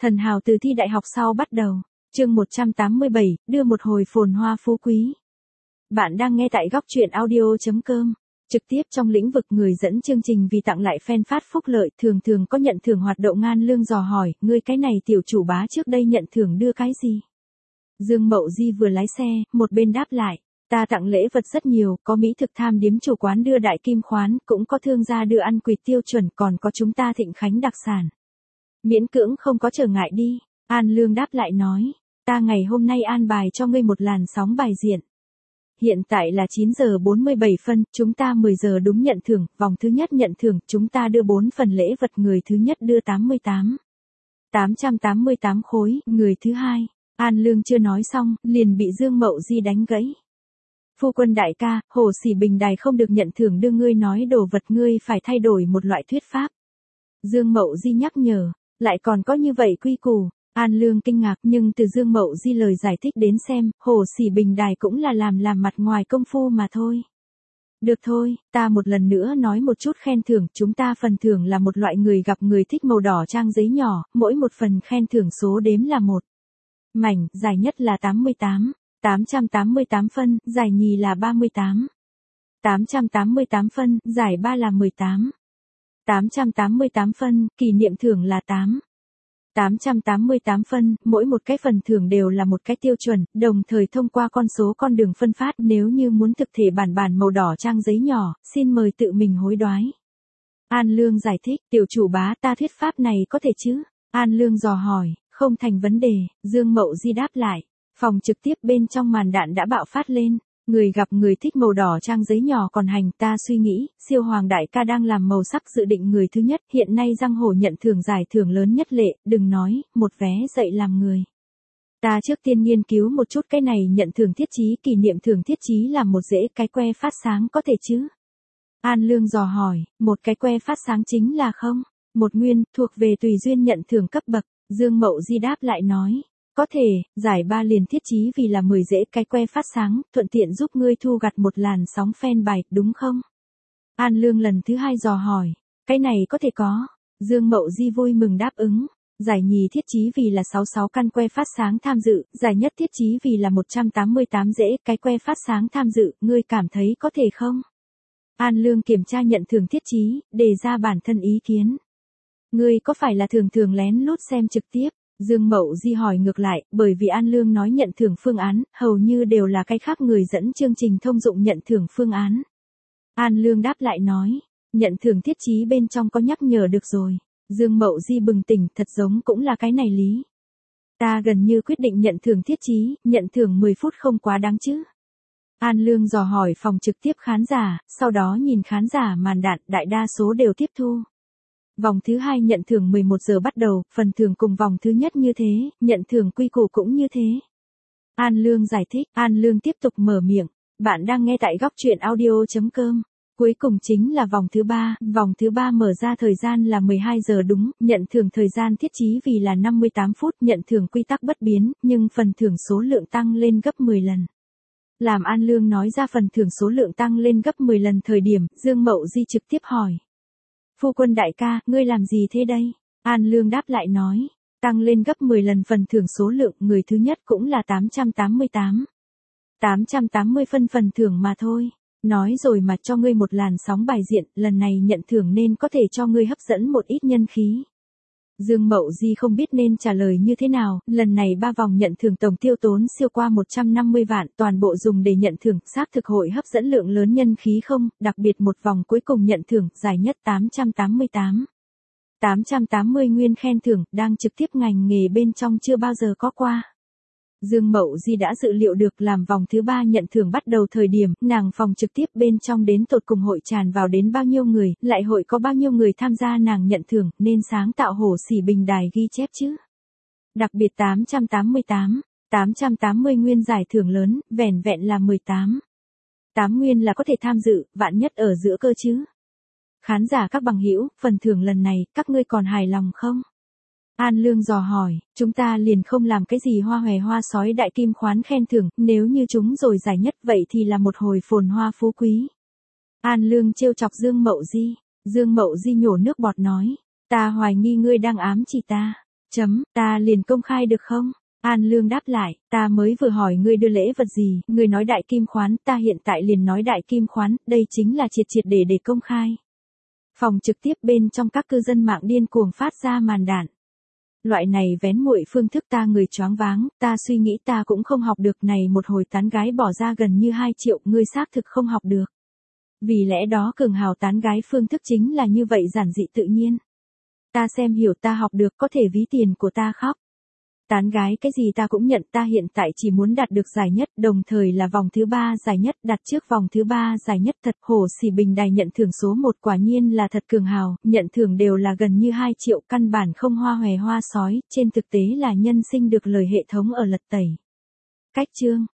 Thần hào từ thi đại học sau bắt đầu. Chương 187, đưa một hồi phồn hoa phú quý. Bạn đang nghe tại góc truyện audio.com. Trực tiếp trong lĩnh vực người dẫn chương trình vì tặng lại fan phát phúc lợi thường có nhận thưởng hoạt động ngan lương dò hỏi, ngươi cái này tiểu chủ bá trước đây nhận thưởng đưa cái gì? Dương Mậu Di vừa lái xe, một bên đáp lại, ta tặng lễ vật rất nhiều, có mỹ thực tham điếm chủ quán đưa đại kim khoán, cũng có thương gia đưa ăn quỵt tiêu chuẩn, còn có chúng ta Thịnh Khánh đặc sản. Miễn cưỡng không có trở ngại đi, An Lương đáp lại nói, ta ngày hôm nay an bài cho ngươi một làn sóng bài diện. Hiện tại là 9 giờ 47 phân, chúng ta 10 giờ đúng nhận thưởng, vòng thứ nhất nhận thưởng, chúng ta đưa 4 phần lễ vật, người thứ nhất đưa 888 khối, người thứ hai. An Lương chưa nói xong, liền bị Dương Mậu Di đánh gãy. Phu quân đại ca, Hồ Sỉ Bình Đài không được nhận thưởng đưa ngươi nói đồ vật, ngươi phải thay đổi một loại thuyết pháp. Dương Mậu Di nhắc nhở, lại còn có như vậy quy củ. An Lương kinh ngạc, nhưng từ Dương Mậu Di lời giải thích đến xem, Hồ Sỉ Bình Đài cũng là làm mặt ngoài công phu mà thôi. Được thôi, ta một lần nữa nói một chút khen thưởng, chúng ta phần thưởng là một loại người gặp người thích màu đỏ trang giấy nhỏ, mỗi một phần khen thưởng số đếm là 1 mảnh, giải nhất là 888 phân, giải nhì là 888 phân, giải 3 là 888 phân, kỷ niệm thưởng là 888 phân, mỗi một cái phần thưởng đều là một cái tiêu chuẩn, đồng thời thông qua con đường phân phát, nếu như muốn thực thể bản màu đỏ trang giấy nhỏ, xin mời tự mình hối đoái. An Lương giải thích, tiểu chủ bá, ta thuyết pháp này có thể chứ? An Lương dò hỏi, không thành vấn đề, Dương Mậu Di đáp lại. Phòng trực tiếp bên trong màn đạn đã bạo phát lên. Người gặp người thích màu đỏ trang giấy nhỏ còn hành, ta suy nghĩ, siêu hoàng đại ca đang làm màu sắc dự định người thứ nhất, hiện nay giang hồ nhận thưởng giải thưởng lớn nhất lệ, đừng nói, một vé dạy làm người. Ta trước tiên nghiên cứu một chút cái này nhận thưởng thiết chí, kỷ niệm thưởng thiết chí là một dễ cái que phát sáng có thể chứ? An Lương dò hỏi, một cái que phát sáng chính là không? Một nguyên, thuộc về tùy duyên nhận thưởng cấp bậc, Dương Mậu Di đáp lại nói. Có thể, giải 3 liền thiết chí vì là 10 dễ cái que phát sáng, thuận tiện giúp ngươi thu gặt một làn sóng fan bài, đúng không? An Lương lần thứ hai dò hỏi, cái này có thể có. Dương Mậu Di vui mừng đáp ứng. Giải nhì thiết chí vì là 66 căn que phát sáng tham dự, giải nhất thiết chí vì là 188 dễ cái que phát sáng tham dự, ngươi cảm thấy có thể không? An Lương kiểm tra nhận thưởng thiết chí, đề ra bản thân ý kiến. Ngươi có phải là thường lén lút xem trực tiếp? Dương Mậu Di hỏi ngược lại, bởi vì An Lương nói nhận thưởng phương án, hầu như đều là cái khác người dẫn chương trình thông dụng nhận thưởng phương án. An Lương đáp lại nói, nhận thưởng thiết chí bên trong có nhắc nhở được rồi. Dương Mậu Di bừng tỉnh, thật giống cũng là cái này lý. Ta gần như quyết định nhận thưởng thiết chí, nhận thưởng 10 phút không quá đáng chứ. An Lương dò hỏi phòng trực tiếp khán giả, sau đó nhìn khán giả màn đạn, đại đa số đều tiếp thu. Vòng thứ hai nhận thưởng 11 giờ bắt đầu, phần thưởng cùng vòng thứ nhất như thế, nhận thưởng quy củ cũng như thế. An Lương giải thích, An Lương tiếp tục mở miệng, bạn đang nghe tại góc truyện audio.com. Cuối cùng chính là vòng thứ ba mở ra thời gian là 12 giờ đúng, nhận thưởng thời gian thiết chí vì là 58 phút, nhận thưởng quy tắc bất biến, nhưng phần thưởng số lượng tăng lên gấp 10 lần. Làm An Lương nói ra phần thưởng số lượng tăng lên gấp 10 lần thời điểm, Dương Mậu Di trực tiếp hỏi. Phu quân đại ca, ngươi làm gì thế đây? An Lương đáp lại nói, tăng lên gấp 10 lần phần thưởng số lượng, người thứ nhất cũng là 880 phân phần thưởng mà thôi. Nói rồi mà cho ngươi một làn sóng bài diện, lần này nhận thưởng nên có thể cho ngươi hấp dẫn một ít nhân khí. Dương Mậu Di không biết nên trả lời như thế nào, lần này 3 vòng nhận thưởng tổng tiêu tốn siêu qua 150 vạn, toàn bộ dùng để nhận thưởng, xác thực hội hấp dẫn lượng lớn nhân khí không, đặc biệt một vòng cuối cùng nhận thưởng, giải nhất 880 nguyên khen thưởng, đang trực tiếp ngành nghề bên trong chưa bao giờ có qua. Dương Mậu Di đã dự liệu được làm vòng thứ 3 nhận thưởng bắt đầu thời điểm, nàng phòng trực tiếp bên trong đến tột cùng hội tràn vào đến bao nhiêu người, lại hội có bao nhiêu người tham gia nàng nhận thưởng, nên sáng tạo Hồ Sỉ Bình Đài ghi chép chứ. Đặc biệt 880 nguyên giải thưởng lớn, vẻn vẹn là 8 nguyên là có thể tham dự, vạn nhất ở giữa cơ chứ. Khán giả các bằng hữu, phần thưởng lần này, các ngươi còn hài lòng không? An Lương dò hỏi, chúng ta liền không làm cái gì hoa hòe hoa sói đại kim khoán khen thưởng, nếu như chúng rồi giải nhất vậy thì là một hồi phồn hoa phú quý. An Lương trêu chọc Dương Mậu Di nhổ nước bọt nói, ta hoài nghi ngươi đang ám chỉ ta. Ta liền công khai được không? An Lương đáp lại, ta mới vừa hỏi ngươi đưa lễ vật gì, ngươi nói đại kim khoán, ta hiện tại liền nói đại kim khoán, đây chính là triệt triệt để công khai. Phòng trực tiếp bên trong các cư dân mạng điên cuồng phát ra màn đạn. Loại này vén muội phương thức ta người choáng váng, ta suy nghĩ ta cũng không học được này một hồi tán gái bỏ ra gần như 2 triệu, ngươi xác thực không học được. Vì lẽ đó cường hào tán gái phương thức chính là như vậy giản dị tự nhiên. Ta xem hiểu ta học được có thể ví tiền của ta khóc. Tán gái cái gì ta cũng nhận, ta hiện tại chỉ muốn đạt được giải nhất, đồng thời là vòng thứ 3 giải nhất, đặt trước vòng thứ 3 giải nhất thật. Hổ Xỉ Bình Đài nhận thưởng số 1 quả nhiên là thật cường hào, nhận thưởng đều là gần như 2 triệu, căn bản không hoa hòe hoa sói, trên thực tế là nhân sinh được lời hệ thống ở lật tẩy. Cách chương